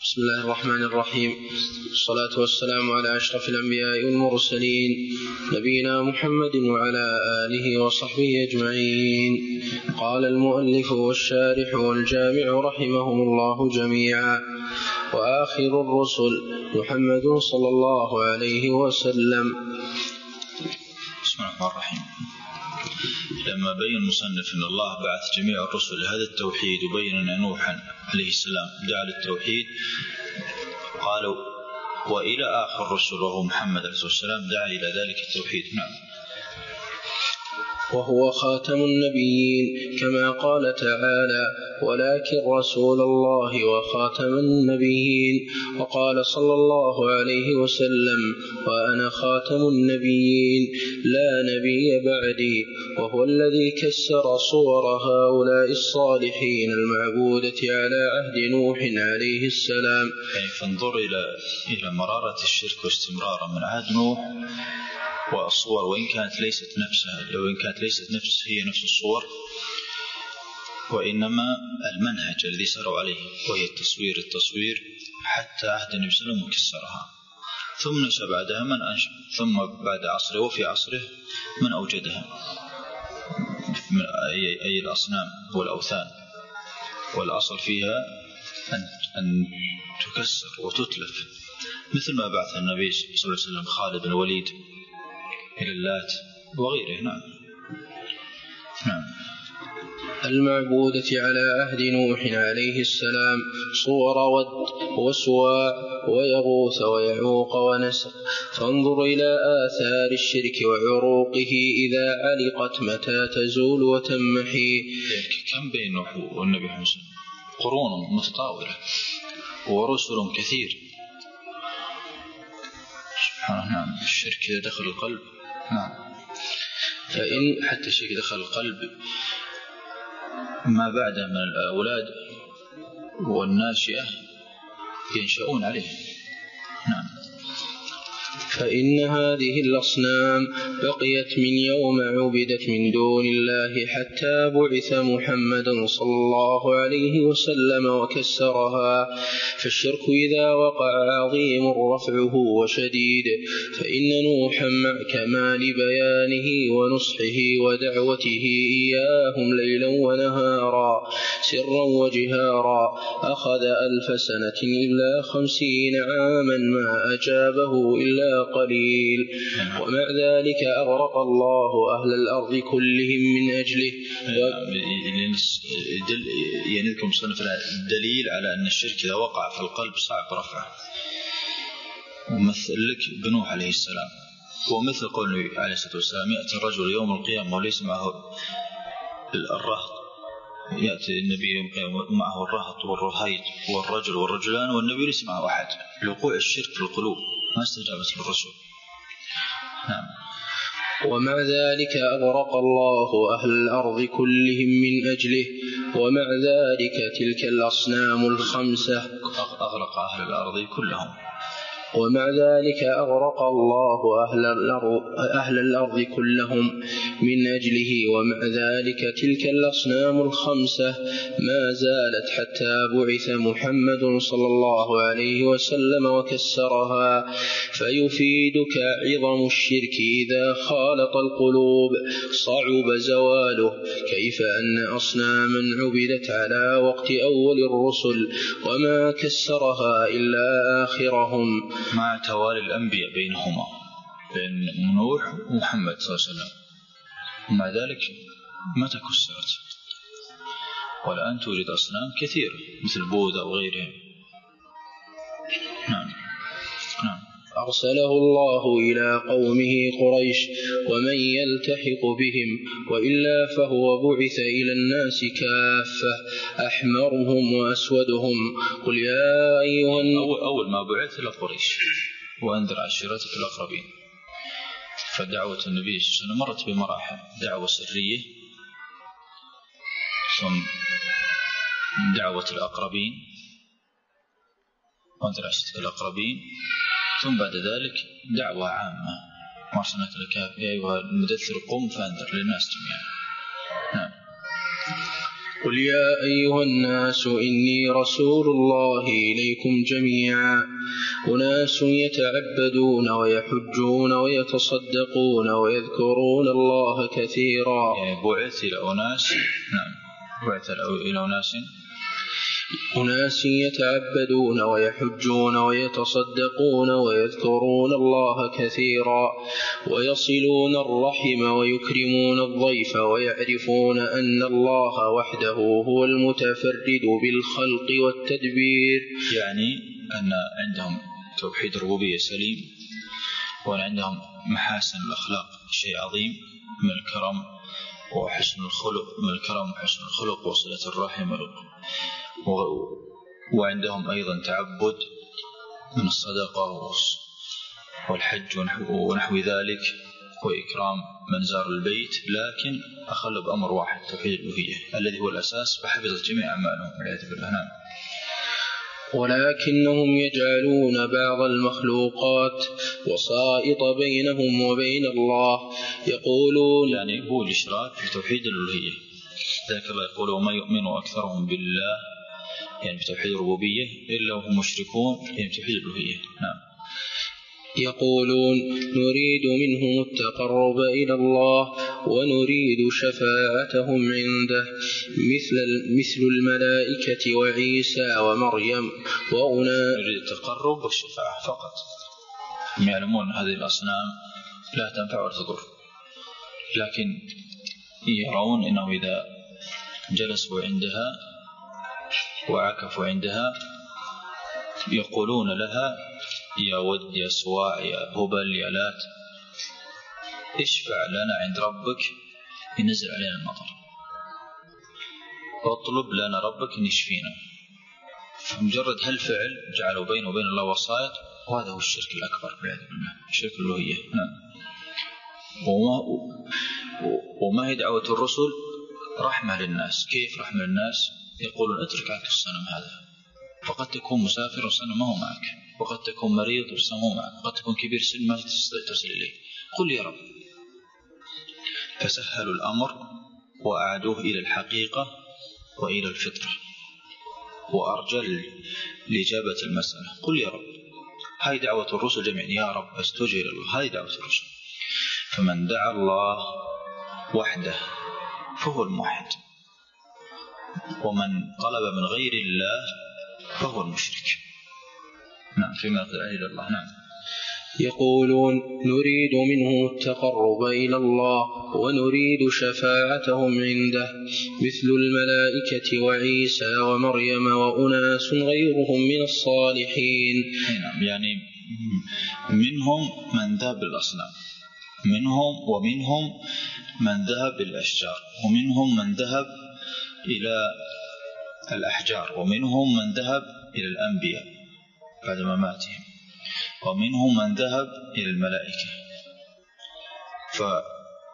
بسم الله الرحمن الرحيم. الصلاة والسلام على أشرف الأنبياء والمرسلين نبينا محمد وعلى آله وصحبه أجمعين. قال المؤلف والشارح والجامع رحمهم الله جميعا: وآخر الرسل محمد صلى الله عليه وسلم. بسم الله الرحمن الرحيم. لما بين المصنف أن الله بعث جميع الرسل لهذا التوحيد وبين أن نوحا عليه السلام دعا للتوحيد، قالوا وإلى آخر الرسل وهو محمد عليه السلام دعا إلى ذلك التوحيد. نعم. وهو خاتم النبيين كما قال تعالى: ولكن رسول الله وخاتم النبيين. وقال صلى الله عليه وسلم: وأنا خاتم النبيين لا نبي بعدي. وهو الذي كسر صور هؤلاء الصالحين المعبودة على عهد نوح عليه السلام. فانظر إلى مرارة الشرك واستمراره من عهد نوح، والصور وإن كانت ليست نفسها، لو إن كانت ليست هي نفس الصور، وإنما المنهج الذي ساروا عليه وهي التصوير حتى عهد النبي صلى الله عليه وسلم كسرها، ثم نشأ بعدها من أنشأ، ثم بعد عصره وفي عصره من أوجدها، أي الأصنام والأوثان. والأصل فيها أن تكسر وتتلف، مثل ما بعث النبي صلى الله عليه وسلم خالد بن الوليد إلى اللات وغيره. نعم. المعبودة على عهد نوح عليه السلام صور ود وسواع ويغوث ويعوق ونسر. فانظر إلى آثار الشرك وعروقه إذا علقت متى تزول وتمحي. كم بين نوح والنبي محمد قرون متطاولة ورسل كثير. نعم. الشرك إذا دخل القلب، نعم، فإن حتى الشرك دخل القلب ما بعد من الأولاد والناشئة ينشؤون عليه. نعم. فإن هذه الأصنام بقيت من يوم عبدت من دون الله حتى بعث محمد صلى الله عليه وسلم وكسرها. فالشرك إذا وقع عظيم رفعه وشديد. فإن نوحا مع كمال بيانه ونصحه ودعوته إياهم ليلا ونهارا سرا وجهارا أخذ 1000 سنة إلا 50 عاما ما أجابه إلا قليل. ومع ذلك أغرق الله أهل الأرض كلهم من أجله. ينذكر مصنف الدليل على أن الشرك إذا وقع في القلب صعب رفعه. ومثل لك بنوح عليه السلام، ومثل قول عليه الصلاة والسلام: يأتي الرجل يوم القيامة وليس معه الرهط، يأتي النبي يوم القيامة معه الرهط والرهيط والرجل والرجلان، والنبي ليس معه أحد، لوقوع الشرك في القلوب ما استجابت للرسول. نعم. ومع ذلك أغرق الله أهل الأرض كلهم من أجله. ومع ذلك تلك الأصنام الخمسة أغرق أهل الأرض كلهم. ومع ذلك أغرق الله أهل الأرض كلهم من أجله. ومع ذلك تلك الأصنام الخمسة ما زالت حتى بعث محمد صلى الله عليه وسلم وكسرها. فيفيدك عظم الشرك إذا خالط القلوب صعب زواله، كيف أن أصناما عبدت على وقت أول الرسل وما كسرها إلا آخرهم، مع توالي الأنبياء بينهما، بين نوح ومحمد صلى الله عليه وسلم، ومع ذلك ما تكسرت. والآن توجد أصنام كثيرة مثل بوذا وغيرهم. نعم. أرسله الله إلى قومه قريش ومن يلتحق بهم، وإلا فهو بعث إلى الناس كافة أحمرهم وأسودهم. قل يا أيها أول ما بعث إلى قريش وأنذر عشيرتك الأقربين. فدعوة النبي صلى الله عليه وسلم مرت بمراحل: دعوة سرية، ثم دعوة الأقربين وأنذر عشيرتك الأقربين، ثم بعد ذلك دعوة عامة: ما أرسلناك إلا يا أيها المدثر قم فأنذر للناس جميعا. نعم. قل يا أيها الناس إني رسول الله إليكم جميعا أناس يتعبدون ويحجون ويتصدقون ويذكرون الله كثيرا. بعث إلى أناس، نعم، بعث إلى أناس يتعبدون ويحجون ويتصدقون ويذكرون الله كثيرا ويصلون الرحم ويكرمون الضيف ويعرفون أن الله وحده هو المتفرد بالخلق والتدبير. يعني أن عندهم توحيد الربوبية سليم، وأن عندهم محاسن الأخلاق شيء عظيم من الكرم وحسن الخلق، من الكرم وحسن الخلق وصلة الرحم، وعندهم أيضا تعبد من الصدقة والحج ونحو ذلك وإكرام من زار البيت، لكن أخل بأمر واحد، توحيد الألوهية الذي هو الأساس، فحفظت جميع أعمالهم والعياذ بالله. ولكنهم يجعلون بعض المخلوقات وسائط بينهم وبين الله، يقولون، يعني هو الإشراك في توحيد الألوهية. ذلك الله يقول وما يؤمن أكثرهم بالله، يعني بتوحيد الربوبية، إلا وهم مشركون يعني بتوحيد الألوهية. نعم. يقولون نريد منهم التقرب إلى الله ونريد شفاعتهم عنده مثل الملائكة وعيسى ومريم نريد التقرب والشفاعة فقط. يعلمون هذه الأصنام لا تنفع ولا تضر، لكن يرون إنه إذا جلسوا عندها وعكفوا عندها يقولون لها يا ود يا سواع يا هبل يا لات اشفع لنا عند ربك ينزل علينا المطر، واطلب لنا ربك ان يشفينا. فمجرد هالفعل جعلوا بينه وبين الله وسائط، وهذا هو الشرك الأكبر والعياذ بالله، الشرك الألوهية. وما هي دعوة الرسل؟ رحمة للناس. كيف رحمة للناس؟ يقولون اترك عنك الصنم هذا، فقد تكون مسافر والصنم ما هو معك، وقد تكون مريض والصنم هو معك، وقد تكون كبير سن ما تستطيع تصل إليه، قل يا رب. فسهلوا الأمر وأعادوه إلى الحقيقة وإلى الفطرة، وأرجل لإجابة المسألة قل يا رب. هذه دعوة الرسل جميعا، يا رب استجب إلى الله، هذه دعوة الرسل. فمن دعا الله وحده فهو الموحد، ومن طلب من غير الله فهو المشرك. نعم، فيما يقدر إلى الله. نعم. يقولون نريد منه التقرب إلى الله ونريد شفاعتهم عنده مثل الملائكة وعيسى ومريم وأناس غيرهم من الصالحين. نعم، يعني منهم من ذهب بالأصنام، ومنهم من ذهب بالأشجار، ومنهم من ذهب إلى الأحجار، ومنهم من ذهب إلى الأنبياء بعد مماتهم، ومنهم من ذهب إلى الملائكة. فأي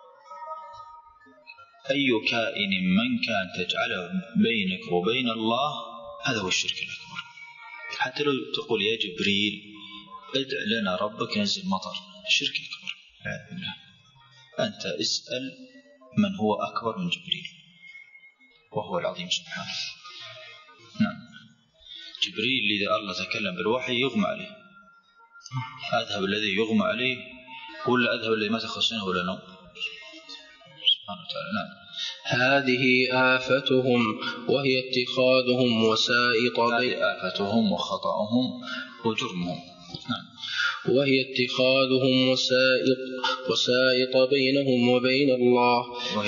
كائن من كان تجعله بينك وبين الله هذا هو الشرك الأكبر. حتى لو تقول يا جبريل ادع لنا ربك ينزل مطر، الشرك الأكبر. أنت اسأل من هو أكبر من جبريل وهو العظيم سبحانه. نعم. جبريل إذا الله تكلم بالوحي يغمى عليه، أذهب الذي يغمى عليه ولا أذهب الذي ما تخصنه ولا نوم سبحانه وتعالى. نعم. هذه آفتهم وهي اتخاذهم وسائط آفتهم وخطأهم وجرمهم. نعم. وهي اتخاذهم وسائط بينهم وبين الله،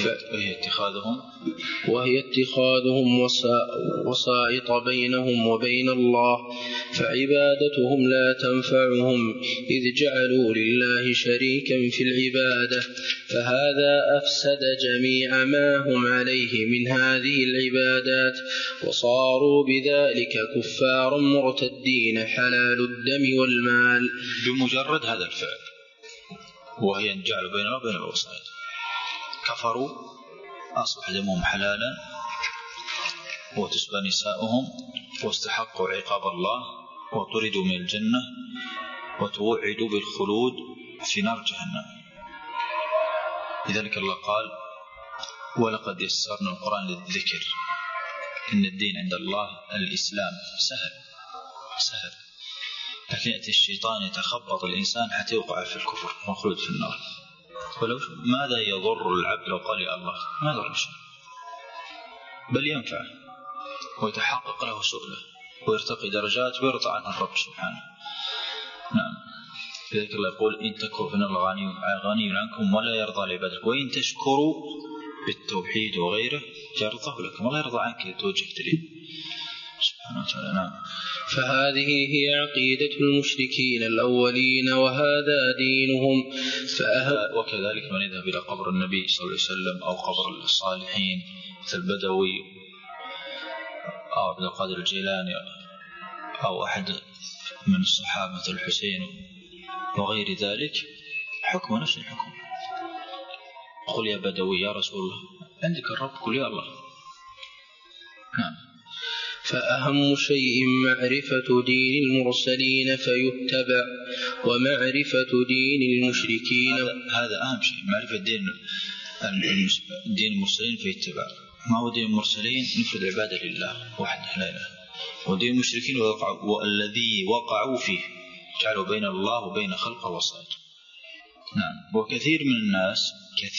وهي اتخاذهم وسائط بينهم وبين الله، فعبادتهم لا تنفعهم إذ جعلوا لله شريكا في العبادة، فهذا أفسد جميع ما هم عليه من هذه العبادات، وصاروا بذلك كفارا مرتدين حلال الدم والمال بمجرد هذا الفعل، وهي أن جعلوا بيننا وبين الوسائط، كفروا، أصبح دمهم حلالا وتسبى نساؤهم، واستحقوا عقاب الله وطردوا من الجنة وتوعدوا بالخلود في نار جهنم. لذلك الله قال ولقد يسرنا القرآن للذكر إن الدين عند الله الإسلام سهل، لكن يأتي الشيطان يتخبط الإنسان حتى يوقع في الكفر وخلود في النار. ولو ماذا يضر العبد لو قال يا الله؟ ما يضر شيء، بل ينفع ويتحقق له سؤله ويرتقي درجات ويرضى عنه الرب سبحانه. نعم، لذلك الله يقول إن تكفروا فإن الله غني عنكم ولا يرضى لعباده وإن تشكروا بالتوحيد وغيره يرضاه لكم. الله يرضى عنك إذا توجهت لي سبحانه وتعالى. نعم. فهذه هي عقيدة المشركين الأولين وهذا دينهم. وكذلك من يذهب إلى قبر النبي صلى الله عليه وسلم أو قبر الصالحين مثل البدوي أو عبد القادر الجيلاني أو أحد من الصحابة مثل الحسين وغير ذلك، حكم نفس الحكم. قل يا بدوي يا رسول الله، عندك الرب قل يا الله. نعم. فأهم شيء معرفة دين المرسلين فيتبع، ومعرفة دين المشركين هذا أهم شيء، معرفة دين المرسلين فيتبع. ما هو دين المرسلين؟ نفرد العبادة لله وحده لا إله، ودين المشركين والذي وقعوا فيه جعلوا بين الله وبين خلقه وسائط. نعم. وكثير من الناس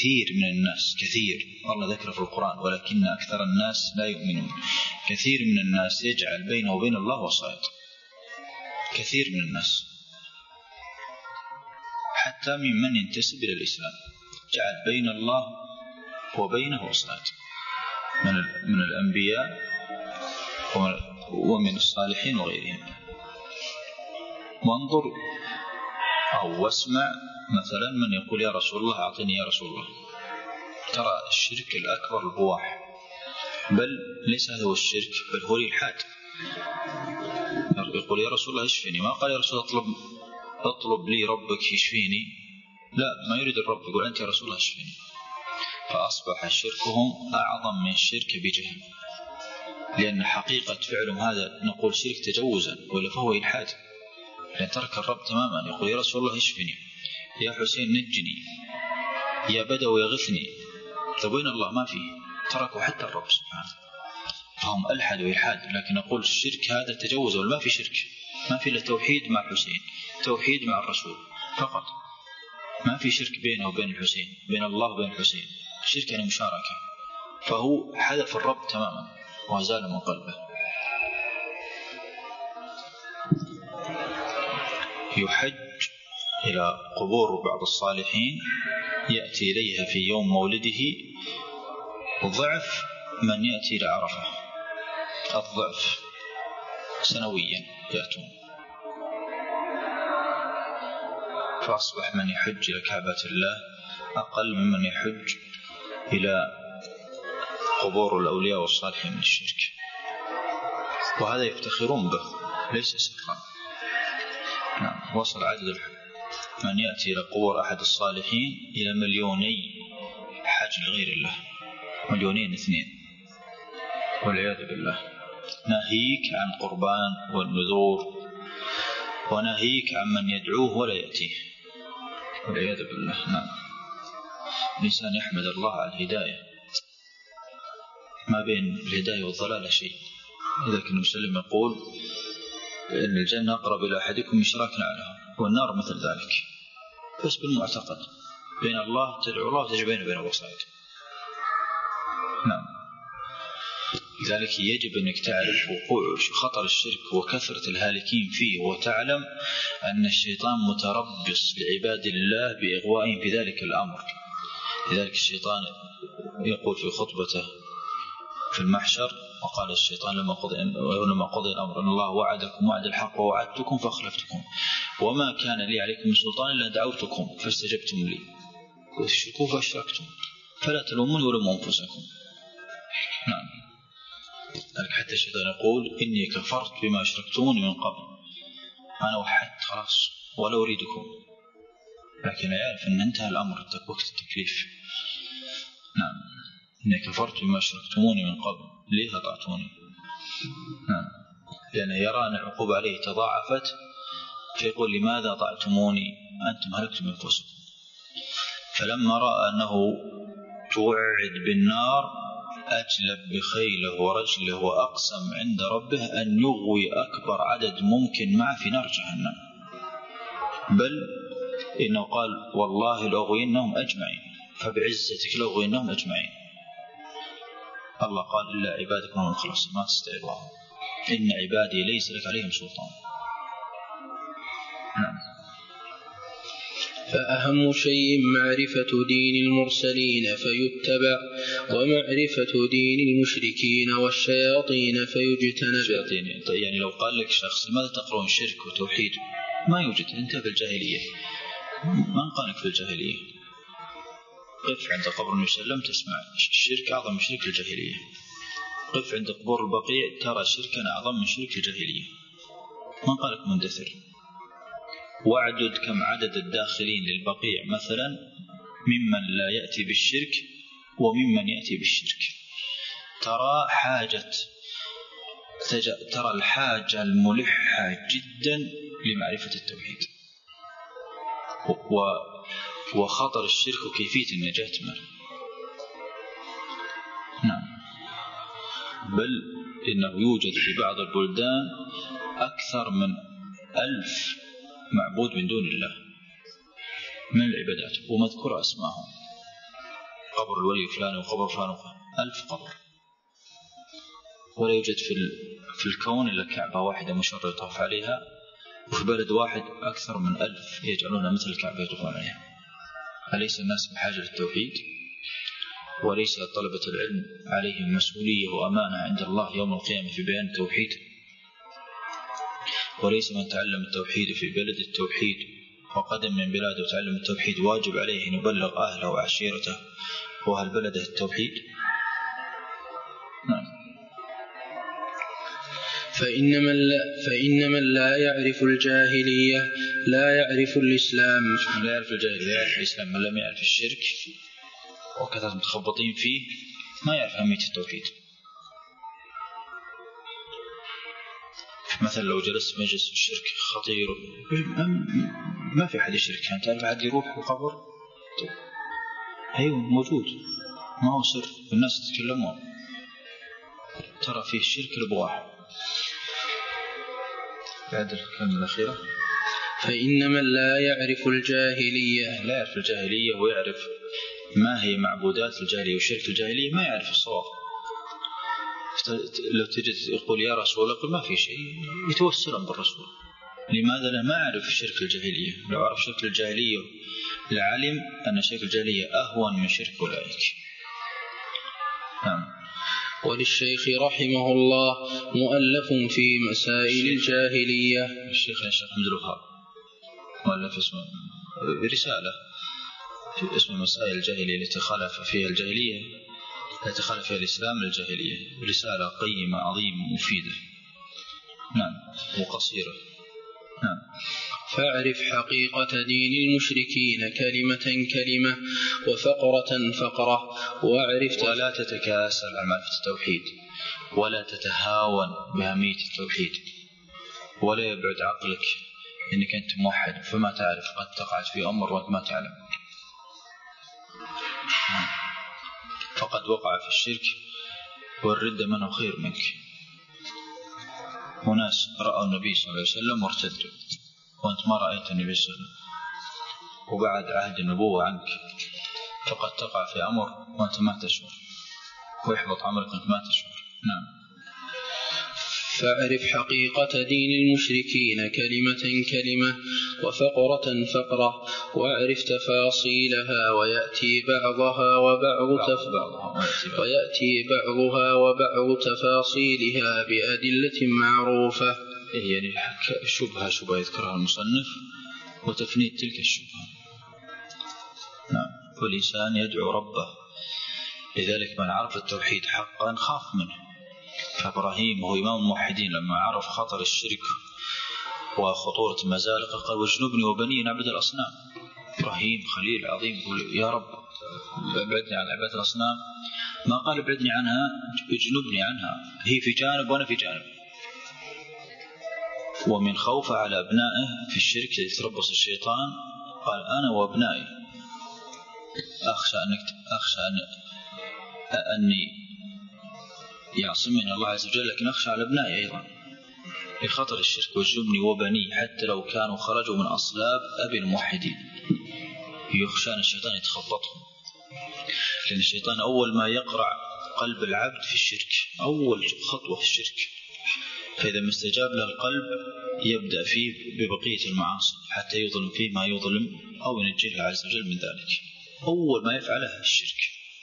والله ذكر في القرآن ولكن أكثر الناس لا يؤمنون. كثير من الناس يجعل بينه وبين الله وسائط، كثير من الناس حتى ممن ينتسب إلى الإسلام جعل بين الله وبينه وسائط من الأنبياء ومن الصالحين وغيرهم. وانظر أو واسمع مثلا من يقول يا رسول الله أعطني يا رسول الله. ترى الشرك الأكبر البواح، بل ليس هذا هو الشرك بل هو الإلحاد. يقول يا رسول الله اشفيني، ما قال يا رسول الله اطلب لي ربك يشفيني، لا، ما يريد الرب، يقول أنت يا رسول الله اشفيني. فأصبح شركهم أعظم من شرك بجهل، لأن حقيقة فعلهم هذا نقول شرك تجوزا ولا فهو إلحاد، لأن ترك الرب تماما. يقول يا رسول الله اشفني، يا حسين نجني، يا بدوي يغثني، تبين الله ما فيه، تركوا حتى الرب سبحانه، فهم ألحد وإلحاد. لكن نقول الشرك هذا تجوز ولا ما في شرك، ما في إلا توحيد مع الحسين، توحيد مع الرسول فقط، ما في شرك بينه وبين الحسين، بين الله وبين الحسين. شرك يعني مشاركة، فهو حذف الرب تماما وزال من قلبه. يحج إلى قبور بعض الصالحين يأتي إليها في يوم مولده ضعف من يأتي إلى عرفة، الضعف سنويا يأتون. فأصبح من يحج إلى كعبة الله أقل ممن يحج إلى قبور الأولياء والصالحين من الشرك، وهذا يفتخرون به ليس سخرا. نعم. وصل عدد من يأتي إلى قبور أحد الصالحين إلى 2,000,000 حج لغير الله، 2,200,000 والعياذ بالله. ناهيك عن قربان والنذور، وناهيك عن من يدعوه ولا يأتيه والعياذ بالله. نعم. الإنسان يحمد الله على الهداية، ما بين الهداية والضلال شيء. إذا كان مسلم يقول إن الجنة أقرب إلى أحدكم من شراك نعلها، والنار مثل ذلك، بس بالمعتقد بين الله تدعو الله وتجب بين الوسائط. نعم. لذلك يجب أنك تعرف وقوع خطر الشرك وكثرة الهالكين فيه، وتعلم أن الشيطان متربص لعباد الله بإغوائهم في ذلك الأمر. لذلك الشيطان يقول في خطبته في المحشر: وقال الشيطان لما قضي الأمر أن الله وعدكم وعد الحق ووعدتكم فأخلفتكم وما كان لي عليكم من سلطان إلا دعوتكم فاستجبتم لي وتشركوا فأشركتم فلا تلوموني ولوموا أنفسكم. نعم. حتى الشيطان يقول: إني كفرت بما أشركتموني من قبل، أنا وحدت خلاص ولا أريدكم، لكن يعرف أن انتهى الأمر وقت التكليف. نعم. إني كفرت بما أشركتموني من قبل ليه أطعتوني. نعم. لأن يرى أن العقوبة عليه تضاعفت فيقول: لماذا أطعتموني أنتم هلكتم أنفسكم. فلما رأى أنه توعد بالنار أجلب بخيله ورجله وأقسم عند ربه أن يغوي أكبر عدد ممكن معه في نار جهنم، بل إنه قال والله لأغوينهم أجمعين، فبعزتك لأغوينهم أجمعين. الله قال إلا عبادك هم المخلصين ما تستعبهم، إن عبادي ليس لك عليهم سلطان. فأهم شيء معرفة دين المرسلين فيتبع، ومعرفة دين المشركين والشياطين فيجتنب. يعني لو قال لك شخص لماذا تقرؤون شرك وتوحيد؟ ما يوجد، أنت في الجاهلية، ما قالك في الجاهلية. قف عند قبر النبي صلى الله عليه وسلم تسمع الشرك أعظم من شرك الجاهلية. قف عند قبور البقيع ترى شركا أعظم من شرك الجاهلية. ما قالك مندثر. واعدد كم عدد الداخلين للبقيع مثلا ممن لا يأتي بالشرك وممن يأتي بالشرك. ترى الحاجة الملحة جدا لمعرفة التوحيد وخطر الشرك وكيفية النجاة منه. نعم، بل إنه يوجد في بعض البلدان أكثر من 1000 معبود من دون الله من العبادات، ومذكور أسماءهم، قبر الولي فلان وقبر فلان 1000 قبر، ولا يوجد في الكون إلا كعبة واحدة مشرة يطاف عليها، وفي بلد واحد أكثر من 1000 يجعلونها مثل الكعبة يطوفون عليها. أليس الناس بحاجة للتوحيد؟ وليس طلبة العلم عليهم مسؤولية وأمانة عند الله يوم القيامة في بيان التوحيد؟ وليس من تعلم التوحيد في بلد التوحيد وقدم من بلاده وتعلم التوحيد واجب عليه أن يبلغ أهله وعشيرته وأهل بلده التوحيد؟ نعم. فإن من لا يعرف الجاهلية لا يعرف الإسلام. من لا يعرف الجاهلية لا يعرف الإسلام، من لم يعرف الشرك وكثرة متخبطين فيه ما يعرف أهمية التوحيد. مثلا لو جلست مجلس الشرك خطير ما في أحد يشرك، أنت تعرف أحد يروح القبر؟ أيوه موجود، ما هو سر، الناس يتكلمون، ترى فيه الشرك البواح. بعد الكلمة الأخيرة فإن من لا يعرف الجاهلية لا يعرف الجاهلية ويعرف ما هي معبودات الجاهلية وشرك الجاهلية ما يعرف الصواب. لو تجد يقول يا رسول الله ما في شيء يتوسلون بالرسول. لماذا؟ لا ما يعرف شرك الجاهلية. لو عرف شرك الجاهلية لعلم أن شرك الجاهلية أهون من شرك أولئك. نعم. وللشيخ رحمه الله مؤلف في مسائل الجاهلية. الشيخ عبد الوهاب مؤلف اسمه رسالة في اسم مسائل الجاهلية التي خالف فيها الجاهلية، التي خالف فيها الإسلام للجاهلية، رسالة قيمة عظيمة مفيدة. نعم، وقصيرة. نعم. فاعرف حقيقة دين المشركين كلمة كلمة وفقرة فقرة، ولا تتكاسل عن معرفة التوحيد، ولا تتهاون بأهمية التوحيد، ولا يبعد عقلك إنك أنت موحد فما تعرف، قد تقعد في أمر وأنت ما تعلم. فقد وقع في الشرك والردة منه خير منك. وناس رأوا النبي صلى الله عليه وسلم وارتدوا وأنت ما رأيت النبي صلى الله عليه وسلم وبعد عهد النبوة عنك، فقد تقع في أمر وأنت ما تشعر ويحبط عملك وأنت ما تشعر. نعم. فاعرف حقيقة دين المشركين كلمة كلمة وفقرة فقرة، واعرف تفاصيلها ويأتي بعضها وبعض تفاصيلها بأدلة معروفة. يعني شبهة يذكرها المصنف وتفنيد تلك الشبهة. نعم. والإنسان يدعو ربه، لذلك من عرف التوحيد حقا خاف منه. فإبراهيم هو إمام الموحدين لما عرف خطر الشرك وخطورة المزالقة قال واجنبني وبني نعبد الأصنام. إبراهيم خليل عظيم يقول يا رب ابعدني عن عبادة الأصنام، ما قال ابعدني عنها، اجنبني عنها، هي في جانب وأنا في جانب. ومن خوف على أبنائه في الشرك يتربص الشيطان قال أنا وأبنائي أخشى أني يعصمني الله عز وجل، لكن أخشى على أبنائي أيضا لخطر الشرك والجبن وبني حتى لو كانوا خرجوا من أصلاب أبي الموحدين، يخشى أن الشيطان يتخبطهم، لأن الشيطان أول ما يقرع قلب العبد في الشرك، أول خطوة في الشرك، فإذا ما استجاب له القلب يبدأ فيه ببقية المعاصي حتى يظلم فيه ما يظلم أو ينجيه الله عز وجل من ذلك. أول ما يفعله الشرك.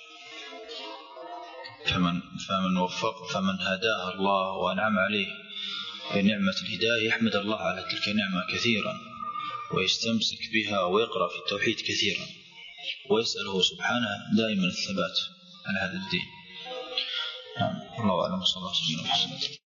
فمن هداه الله وأنعم عليه بنعمة الهداية يحمد الله على تلك النعمة كثيرا ويستمسك بها ويقرأ في التوحيد كثيرا ويسأله سبحانه دائما الثبات على هذا الدين. الله أعلم. صلى الله عليه وسلم.